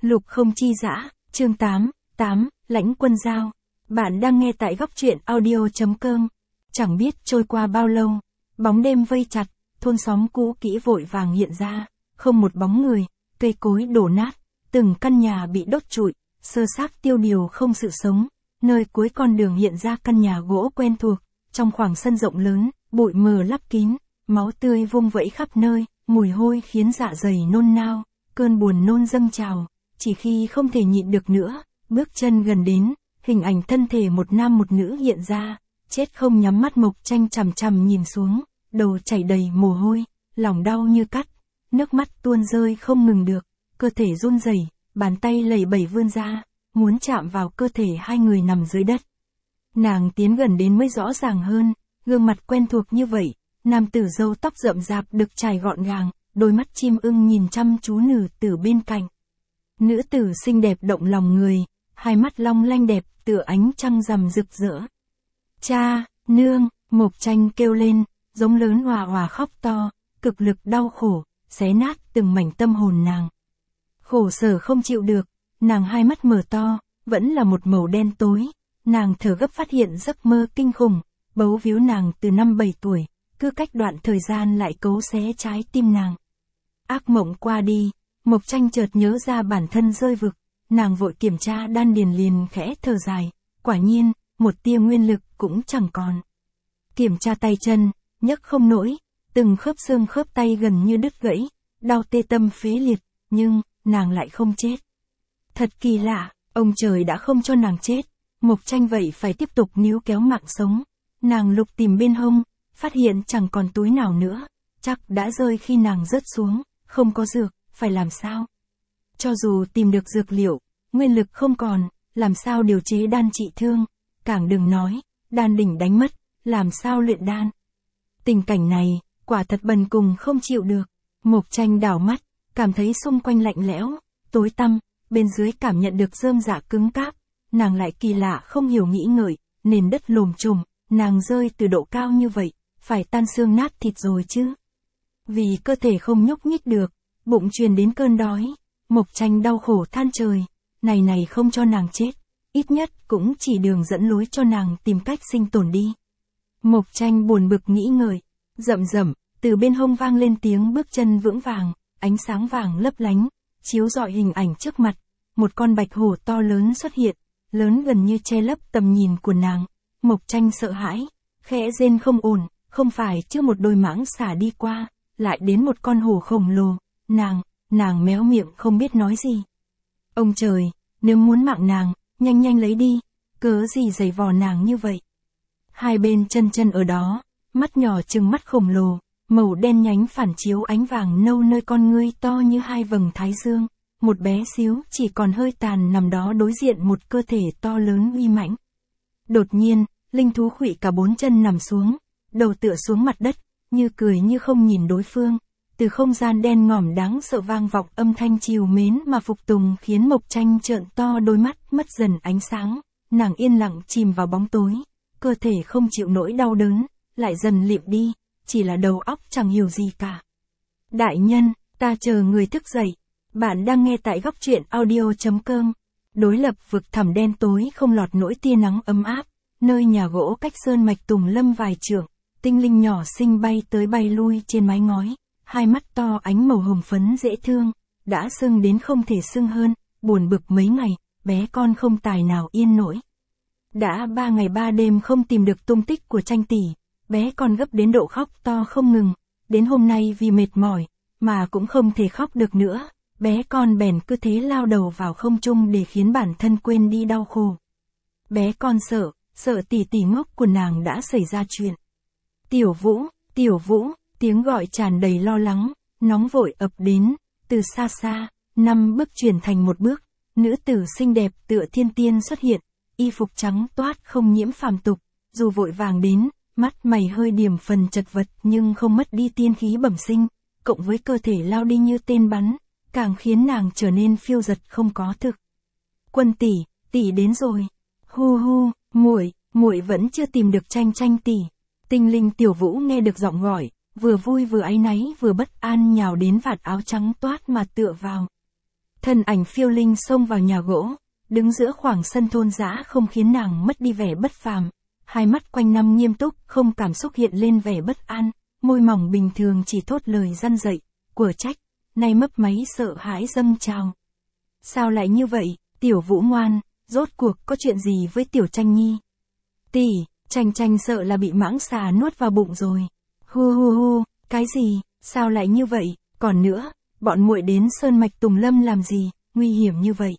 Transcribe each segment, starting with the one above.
Lục không chi dã, chương 8, Lãnh Quân Giao. Bạn đang nghe tại góc truyện audio.com. Chẳng biết trôi qua bao lâu, bóng đêm vây chặt, thôn xóm cũ kỹ vội vàng hiện ra, không một bóng người, cây cối đổ nát, từng căn nhà bị đốt trụi, sơ xác tiêu điều không sự sống. Nơi cuối con đường hiện ra căn nhà gỗ quen thuộc, trong khoảng sân rộng lớn, bụi mờ lấp kín, máu tươi vung vẫy khắp nơi, mùi hôi khiến dạ dày nôn nao, cơn buồn nôn dâng trào. Chỉ khi không thể nhịn được nữa, bước chân gần đến, hình ảnh thân thể một nam một nữ hiện ra, chết không nhắm mắt. Mộc Tranh chằm chằm nhìn xuống, đầu chảy đầy mồ hôi, lòng đau như cắt, nước mắt tuôn rơi không ngừng được, cơ thể run rẩy, bàn tay lầy bẩy vươn ra, muốn chạm vào cơ thể hai người nằm dưới đất. Nàng tiến gần đến mới rõ ràng hơn, gương mặt quen thuộc như vậy, nam tử râu tóc rậm rạp được chải gọn gàng, đôi mắt chim ưng nhìn chăm chú nữ tử bên cạnh. Nữ tử xinh đẹp động lòng người, hai mắt long lanh đẹp tựa ánh trăng rằm rực rỡ. Cha, nương, Mộc Tranh kêu lên, giống lớn òa òa khóc to, cực lực đau khổ, xé nát từng mảnh tâm hồn nàng. Khổ sở không chịu được, nàng hai mắt mở to, vẫn là một màu đen tối, nàng thở gấp phát hiện giấc mơ kinh khủng, bấu víu nàng từ năm 7 tuổi, cứ cách đoạn thời gian lại cấu xé trái tim nàng. Ác mộng qua đi, Mộc Tranh chợt nhớ ra bản thân rơi vực, nàng vội kiểm tra đan điền liền khẽ thở dài, quả nhiên, một tia nguyên lực cũng chẳng còn. Kiểm tra tay chân, nhấc không nổi, từng khớp xương khớp tay gần như đứt gãy, đau tê tâm phế liệt, nhưng, nàng lại không chết. Thật kỳ lạ, ông trời đã không cho nàng chết, Mộc Tranh vậy phải tiếp tục níu kéo mạng sống. Nàng lục tìm bên hông, phát hiện chẳng còn túi nào nữa, chắc đã rơi khi nàng rớt xuống, không có dược, phải làm sao? Cho dù tìm được dược liệu, nguyên lực không còn, làm sao điều chế đan trị thương, càng đừng nói, đan đỉnh đánh mất, làm sao luyện đan. Tình cảnh này, quả thật bần cùng không chịu được. Mộc Tranh đảo mắt, cảm thấy xung quanh lạnh lẽo, tối tăm, bên dưới cảm nhận được rơm rạ cứng cáp, nàng lại kỳ lạ không hiểu nghĩ ngợi, nền đất lồm chồm, nàng rơi từ độ cao như vậy, phải tan xương nát thịt rồi chứ. Vì cơ thể không nhúc nhích được, bụng truyền đến cơn đói, Mộc Tranh đau khổ than trời, này không cho nàng chết, ít nhất cũng chỉ đường dẫn lối cho nàng tìm cách sinh tồn đi. Mộc Tranh buồn bực nghĩ ngợi, rậm, từ bên hông vang lên tiếng bước chân vững vàng, ánh sáng vàng lấp lánh, chiếu rọi hình ảnh trước mặt, một con bạch hổ to lớn xuất hiện, lớn gần như che lấp tầm nhìn của nàng. Mộc Tranh sợ hãi, khẽ rên không ổn, không phải chưa một đôi mãng xà đi qua, lại đến một con hổ khổng lồ, nàng méo miệng không biết nói gì. Ông trời, nếu muốn mạng nàng, nhanh lấy đi, cớ gì giày vò nàng như vậy. Hai bên chân ở đó, mắt nhỏ trừng mắt khổng lồ, màu đen nhánh phản chiếu ánh vàng nâu nơi con ngươi to như hai vầng thái dương, một bé xíu chỉ còn hơi tàn nằm đó đối diện một cơ thể to lớn uy mãnh. Đột nhiên, linh thú khuỵu cả bốn chân nằm xuống, đầu tựa xuống mặt đất, như cười như không nhìn đối phương. Từ không gian đen ngòm đáng sợ vang vọng âm thanh trìu mến mà phục tùng khiến Mộc Tranh trợn to đôi mắt mất dần ánh sáng, nàng yên lặng chìm vào bóng tối, cơ thể không chịu nỗi đau đớn, lại dần lịm đi, chỉ là đầu óc chẳng hiểu gì cả. Đại nhân, ta chờ người thức dậy. Bạn đang nghe tại góc truyện audio.com. Đối lập vực thẳm đen tối không lọt nỗi tia nắng ấm áp, nơi nhà gỗ cách sơn mạch tùng lâm vài trượng, tinh linh nhỏ xinh bay tới bay lui trên mái ngói, hai mắt to ánh màu hồng phấn dễ thương, đã sưng đến không thể sưng hơn, buồn bực mấy ngày, bé con không tài nào yên nổi. Đã 3 ngày 3 đêm không tìm được tung tích của Tranh tỷ, bé con gấp đến độ khóc to không ngừng, đến hôm nay vì mệt mỏi, mà cũng không thể khóc được nữa, bé con bèn cứ thế lao đầu vào không trung để khiến bản thân quên đi đau khổ. Bé con sợ tỷ ngốc của nàng đã xảy ra chuyện. Tiểu Vũ, tiếng gọi tràn đầy lo lắng, nóng vội ập đến, từ xa, 5 bước chuyển thành một bước, nữ tử xinh đẹp tựa thiên tiên xuất hiện, y phục trắng toát không nhiễm phàm tục, dù vội vàng đến, mắt mày hơi điểm phần chật vật nhưng không mất đi tiên khí bẩm sinh, cộng với cơ thể lao đi như tên bắn, càng khiến nàng trở nên phiêu dật không có thực. Quân tỷ đến rồi. Hu, muội vẫn chưa tìm được Tranh tỷ. Tinh linh Tiểu Vũ nghe được giọng gọi, vừa vui vừa áy náy vừa bất an nhào đến vạt áo trắng toát mà tựa vào. Thân ảnh phiêu linh xông vào nhà gỗ, đứng giữa khoảng sân thôn dã không khiến nàng mất đi vẻ bất phàm. Hai mắt quanh năm nghiêm túc, không cảm xúc hiện lên vẻ bất an, môi mỏng bình thường chỉ thốt lời răn dậy, của trách, nay mấp máy sợ hãi dâng trào. Sao lại như vậy, Tiểu Vũ ngoan, rốt cuộc có chuyện gì với Tiểu Tranh Nhi? Tỷ, Tranh Tranh sợ là bị mãng xà nuốt vào bụng rồi. Hu hu hu, cái gì, sao lại như vậy, còn nữa, bọn muội đến sơn mạch Tùng Lâm làm gì, nguy hiểm như vậy.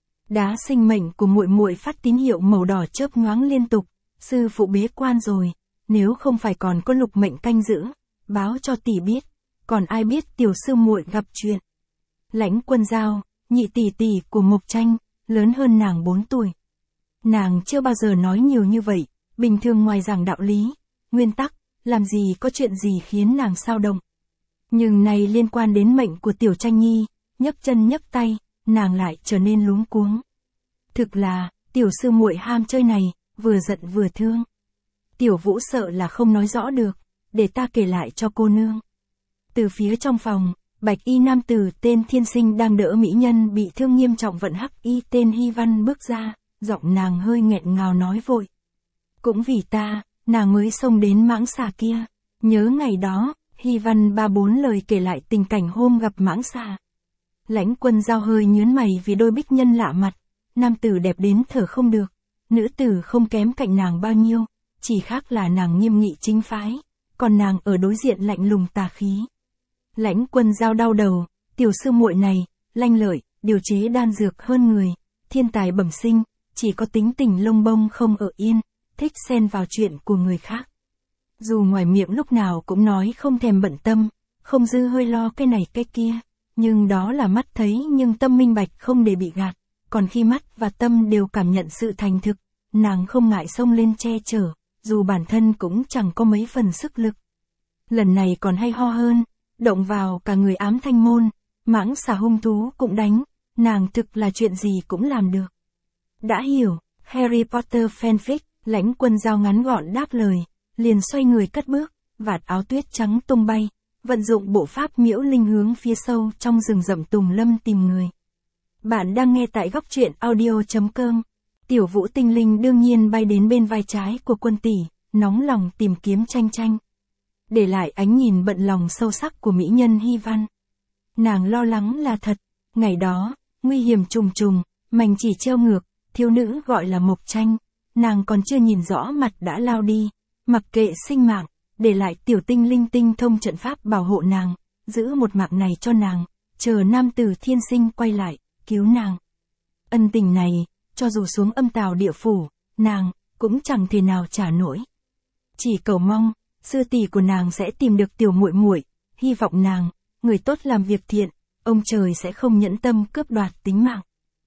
Đá sinh mệnh của muội muội phát tín hiệu màu đỏ chớp nhoáng liên tục, sư phụ bế quan rồi, nếu không phải còn có lục mệnh canh giữ, báo cho tỷ biết, còn ai biết tiểu sư muội gặp chuyện. Lãnh Quân Giao, nhị tỷ tỷ của Mộc Tranh, lớn hơn nàng 4 tuổi. Nàng chưa bao giờ nói nhiều như vậy, bình thường ngoài giảng đạo lý, nguyên tắc, làm gì có chuyện gì khiến nàng xao động. Nhưng này liên quan đến mệnh của Tiểu Tranh Nhi, nhấc chân nhấc tay, nàng lại trở nên luống cuống. Thực là, tiểu sư muội ham chơi này, vừa giận vừa thương. Tiểu Vũ sợ là không nói rõ được, để ta kể lại cho cô nương. Từ phía trong phòng, bạch y nam tử tên Thiên Sinh đang đỡ mỹ nhân bị thương nghiêm trọng vận hắc y tên Hy Văn bước ra, giọng nàng hơi nghẹn ngào nói vội. Cũng vì ta, nàng mới xông đến mãng xà kia. Nhớ ngày đó, Hy Văn 3-4 lời kể lại tình cảnh hôm gặp mãng xà. Lãnh Quân Giao hơi nhướng mày vì đôi bích nhân lạ mặt, nam tử đẹp đến thở không được, nữ tử không kém cạnh nàng bao nhiêu, chỉ khác là nàng nghiêm nghị chính phái, còn nàng ở đối diện lạnh lùng tà khí. Lãnh Quân Giao đau đầu, tiểu sư muội này, lanh lợi, điều chế đan dược hơn người, thiên tài bẩm sinh, chỉ có tính tình lông bông không ở yên, thích xen vào chuyện của người khác. Dù ngoài miệng lúc nào cũng nói không thèm bận tâm, không dư hơi lo cái này cái kia, nhưng đó là mắt thấy nhưng tâm minh bạch không để bị gạt, còn khi mắt và tâm đều cảm nhận sự thành thực, nàng không ngại xông lên che chở, dù bản thân cũng chẳng có mấy phần sức lực. Lần này còn hay ho hơn, động vào cả người Ám Thanh Môn, mãng xà hung thú cũng đánh, nàng thực là chuyện gì cũng làm được. Đã hiểu, Harry Potter fanfic, Lãnh Quân Giao ngắn gọn đáp lời, liền xoay người cất bước, vạt áo tuyết trắng tung bay, vận dụng bộ pháp miễu linh hướng phía sâu trong rừng rậm Tùng Lâm tìm người. Bạn đang nghe tại góc truyện audio.com. Tiểu Vũ tinh linh đương nhiên bay đến bên vai trái của Quân tỷ, nóng lòng tìm kiếm Tranh Tranh. Để lại ánh nhìn bận lòng sâu sắc của mỹ nhân Hy Văn. Nàng lo lắng là thật, ngày đó, nguy hiểm trùng trùng, mảnh chỉ treo ngược, thiếu nữ gọi là Mộc Tranh, nàng còn chưa nhìn rõ mặt đã lao đi, mặc kệ sinh mạng, để lại tiểu tinh linh tinh thông trận pháp bảo hộ nàng, giữ một mạng này cho nàng, chờ nam tử Thiên Sinh quay lại, cứu nàng. Ân tình này, cho dù xuống âm tào địa phủ, nàng, cũng chẳng thể nào trả nổi. Chỉ cầu mong, sư tỷ của nàng sẽ tìm được tiểu muội muội, hy vọng nàng, người tốt làm việc thiện, ông trời sẽ không nhẫn tâm cướp đoạt tính mạng.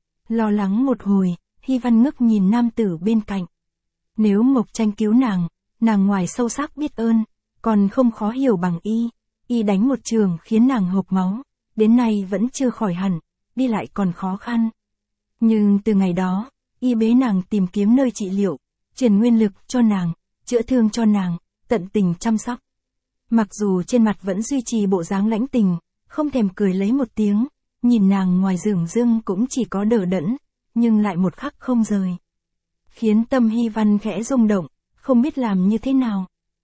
Lo lắng một hồi, Hy Văn ngước nhìn nam tử bên cạnh. Nếu Mộc Tranh cứu nàng, nàng ngoài sâu sắc biết ơn, còn không khó hiểu bằng y đánh một trường khiến nàng hộc máu, đến nay vẫn chưa khỏi hẳn, đi lại còn khó khăn. Nhưng từ ngày đó, y bế nàng tìm kiếm nơi trị liệu, truyền nguyên lực cho nàng, chữa thương cho nàng, tận tình chăm sóc. Mặc dù trên mặt vẫn duy trì bộ dáng lãnh tình, không thèm cười lấy một tiếng, nhìn nàng ngoài dửng dưng cũng chỉ có đờ đẫn, nhưng lại một khắc không rời. Khiến tâm Hy Văn khẽ rung động, không biết làm như thế nào.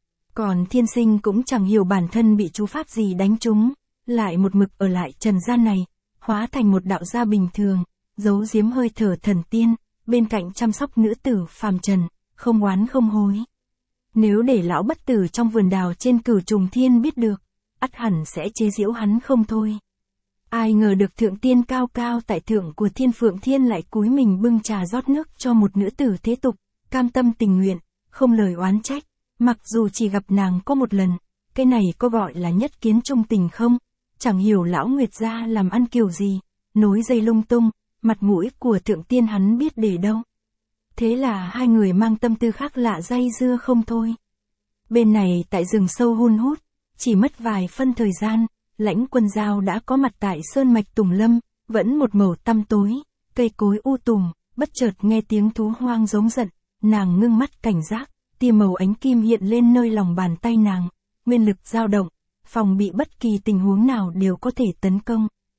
Còn Thiên Sinh cũng chẳng hiểu bản thân bị chú pháp gì đánh trúng, lại một mực ở lại trần gian này, hóa thành một đạo gia bình thường, giấu giếm hơi thở thần tiên, bên cạnh chăm sóc nữ tử phàm trần, không oán không hối. Nếu để lão bất tử trong vườn đào trên Cửu Trùng Thiên biết được, ắt hẳn sẽ chế giễu hắn không thôi. Ai ngờ được thượng tiên cao cao tại thượng của Thiên Phượng Thiên lại cúi mình bưng trà rót nước cho một nữ tử thế tục, cam tâm tình nguyện, không lời oán trách, mặc dù chỉ gặp nàng có một lần, cái này có gọi là nhất kiến trung tình không? Chẳng hiểu lão Nguyệt gia làm ăn kiểu gì, nối dây lung tung, mặt mũi của thượng tiên hắn biết để đâu. Thế là hai người mang tâm tư khác lạ dây dưa không thôi. Bên này tại rừng sâu hun hút, chỉ mất vài phân thời gian, Lãnh Quân Giao đã có mặt tại sơn mạch Tùng Lâm, vẫn một màu tăm tối, cây cối u tùm, bất chợt nghe tiếng thú hoang giống giận, nàng ngưng mắt cảnh giác, tia màu ánh kim hiện lên nơi lòng bàn tay nàng, nguyên lực dao động, phòng bị bất kỳ tình huống nào đều có thể tấn công.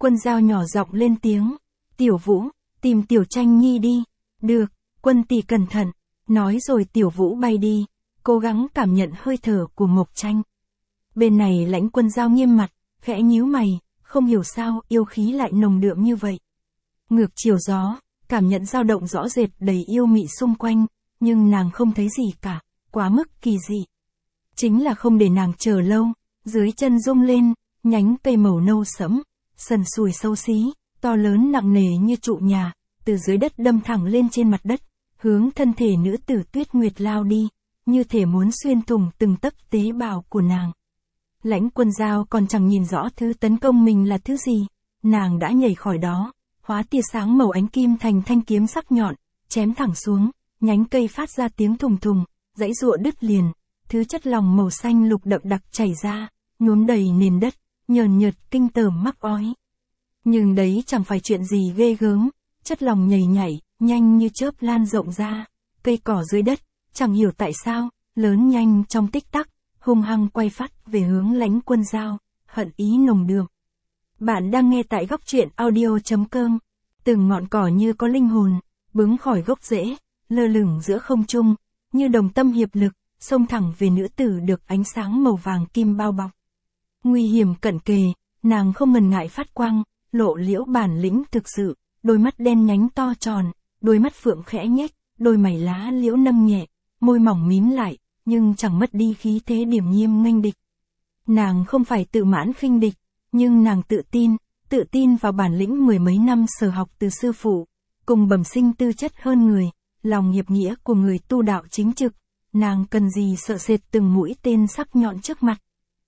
Quân Dao nhỏ giọng lên tiếng. Tiểu Vũ, tìm Tiểu Tranh Nhi đi. Được, Quân tỷ cẩn thận. Nói rồi Tiểu Vũ bay đi, cố gắng cảm nhận hơi thở của Mộc Tranh. Bên này Lãnh Quân Dao nghiêm mặt, khẽ nhíu mày, không hiểu sao yêu khí lại nồng đượm như vậy. Ngược chiều gió, cảm nhận dao động rõ rệt đầy yêu mị xung quanh, nhưng nàng không thấy gì cả, quá mức kỳ dị. Chính là không để nàng chờ lâu, dưới chân rung lên, nhánh cây màu nâu sẫm, sần sùi xấu xí, to lớn nặng nề như trụ nhà, từ dưới đất đâm thẳng lên trên mặt đất, hướng thân thể nữ tử Tuyết Nguyệt lao đi, như thể muốn xuyên thủng từng tấc tế bào của nàng. Lãnh Quân Dao còn chẳng nhìn rõ thứ tấn công mình là thứ gì, nàng đã nhảy khỏi đó, hóa tia sáng màu ánh kim thành thanh kiếm sắc nhọn, chém thẳng xuống, nhánh cây phát ra tiếng thùng thùng, dãy giụa đứt liền, thứ chất lỏng màu xanh lục đậm đặc chảy ra, nhuốm đầy nền đất, nhờn nhợt kinh tởm mắc ói. Nhưng đấy chẳng phải chuyện gì ghê gớm, chất lỏng nhảy nhảy, nhanh như chớp lan rộng ra, cây cỏ dưới đất, chẳng hiểu tại sao, lớn nhanh trong tích tắc, hung hăng quay phát về hướng Lãnh Quân Dao, hận ý nồng đượm. Bạn đang nghe tại góc truyện audio.com. Từng ngọn cỏ như có linh hồn, bứng khỏi gốc rễ, lơ lửng giữa không trung, như đồng tâm hiệp lực, xông thẳng về nữ tử được ánh sáng màu vàng kim bao bọc. Nguy hiểm cận kề, nàng không ngần ngại phát quang, lộ liễu bản lĩnh thực sự, đôi mắt đen nhánh to tròn, đôi mắt phượng khẽ nhếch, đôi mày lá liễu nâng nhẹ, môi mỏng mím lại, nhưng chẳng mất đi khí thế điềm nhiên nghênh địch. Nàng không phải tự mãn khinh địch, nhưng nàng tự tin vào bản lĩnh mười mấy năm sở học từ sư phụ, cùng bẩm sinh tư chất hơn người, lòng hiệp nghĩa của người tu đạo chính trực, nàng cần gì sợ sệt từng mũi tên sắc nhọn trước mặt.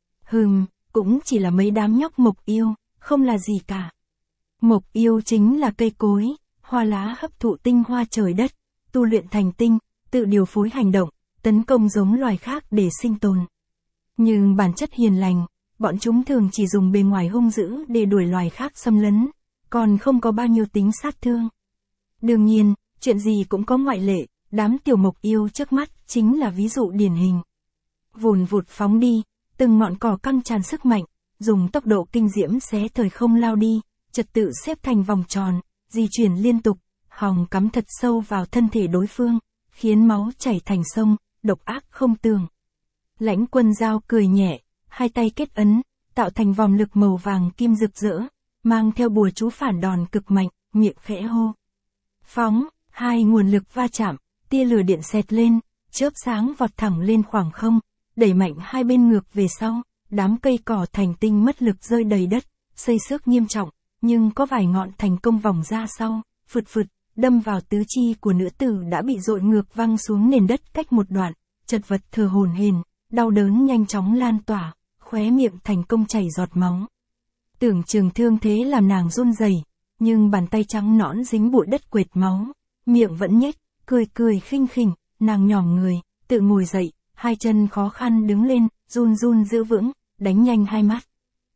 Cũng chỉ là mấy đám nhóc mộc yêu, không là gì cả. Mộc yêu chính là cây cối, hoa lá hấp thụ tinh hoa trời đất, tu luyện thành tinh, tự điều phối hành động, tấn công giống loài khác để sinh tồn. Nhưng bản chất hiền lành, bọn chúng thường chỉ dùng bề ngoài hung dữ để đuổi loài khác xâm lấn, còn không có bao nhiêu tính sát thương. Đương nhiên, chuyện gì cũng có ngoại lệ, đám tiểu mộc yêu trước mắt chính là ví dụ điển hình. Vùn vụt phóng đi, từng ngọn cỏ căng tràn sức mạnh, dùng tốc độ kinh diễm xé thời không lao đi, trật tự xếp thành vòng tròn, di chuyển liên tục, hòng cắm thật sâu vào thân thể đối phương, khiến máu chảy thành sông, độc ác không tường. Lãnh Quân Dao cười nhẹ, hai tay kết ấn, tạo thành vòng lực màu vàng kim rực rỡ, mang theo bùa chú phản đòn cực mạnh, miệng khẽ hô. Phóng, hai nguồn lực va chạm, tia lửa điện xẹt lên, chớp sáng vọt thẳng lên khoảng không, đẩy mạnh hai bên ngược về sau, đám cây cỏ thành tinh mất lực rơi đầy đất, xây xước nghiêm trọng, nhưng có vài ngọn thành công vòng ra sau, phượt phượt, đâm vào tứ chi của nữ tử đã bị dội ngược văng xuống nền đất cách một đoạn, chật vật thở hổn hển, đau đớn nhanh chóng lan tỏa, khóe miệng thành công chảy giọt máu. Tưởng chừng thương thế làm nàng run rẩy, nhưng bàn tay trắng nõn dính bụi đất quệt máu, miệng vẫn nhếch, cười khinh khỉnh, nàng nhòm người, tự ngồi dậy, hai chân khó khăn đứng lên, run run giữ vững, đánh nhanh hai mắt.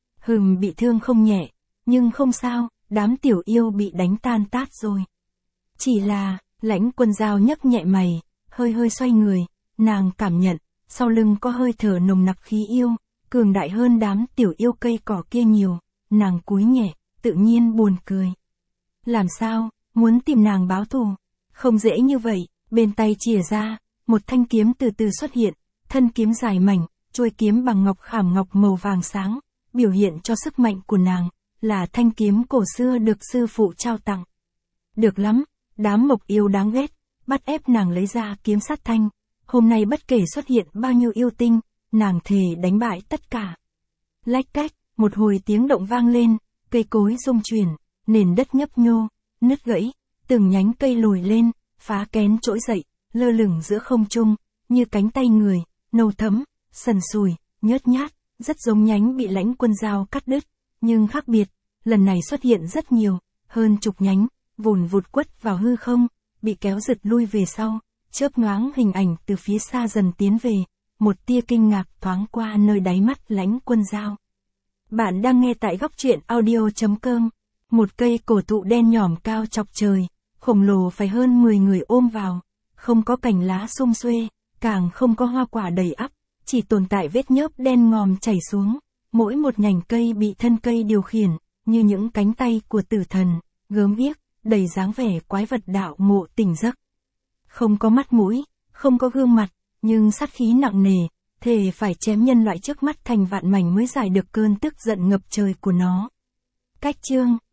Bị thương không nhẹ, nhưng không sao, đám tiểu yêu bị đánh tan tát rồi. Chỉ là, Lãnh Quân Dao nhấc nhẹ mày, hơi xoay người, nàng cảm nhận, sau lưng có hơi thở nồng nặc khí yêu, cường đại hơn đám tiểu yêu cây cỏ kia nhiều, nàng cúi nhẹ, tự nhiên buồn cười. Làm sao, muốn tìm nàng báo thù? Không dễ như vậy, bên tay chìa ra, một thanh kiếm từ từ xuất hiện, thân kiếm dài mảnh, chuôi kiếm bằng ngọc khảm ngọc màu vàng sáng, biểu hiện cho sức mạnh của nàng, là thanh kiếm cổ xưa được sư phụ trao tặng. Được lắm, đám mộc yêu đáng ghét, bắt ép nàng lấy ra kiếm sát thanh, hôm nay bất kể xuất hiện bao nhiêu yêu tinh, nàng thề đánh bại tất cả. Lách cách, một hồi tiếng động vang lên, cây cối rung chuyển, nền đất nhấp nhô, nứt gãy, từng nhánh cây lồi lên, phá kén trỗi dậy, lơ lửng giữa không trung, như cánh tay người, nâu thẫm, sần sùi, nhớt nhát, rất giống nhánh bị Lãnh Quân Dao cắt đứt, nhưng khác biệt, lần này xuất hiện rất nhiều, hơn chục nhánh, vùn vụt quất vào hư không, bị kéo giật lui về sau, chớp nhoáng hình ảnh từ phía xa dần tiến về, một tia kinh ngạc thoáng qua nơi đáy mắt Lãnh Quân Dao. Bạn đang nghe tại góc truyện audio.com. Một cây cổ thụ đen nhòm cao chọc trời, khổng lồ phải hơn 10 người ôm vào, không có cành lá sum xuê, càng không có hoa quả đầy ắp, chỉ tồn tại vết nhớp đen ngòm chảy xuống, mỗi một nhành cây bị thân cây điều khiển, như những cánh tay của tử thần, gớm ghiếc, đầy dáng vẻ quái vật đạo mộ tỉnh giấc. Không có mắt mũi, không có gương mặt, nhưng sát khí nặng nề, thề phải chém nhân loại trước mắt thành vạn mảnh mới giải được cơn tức giận ngập trời của nó. Cách chương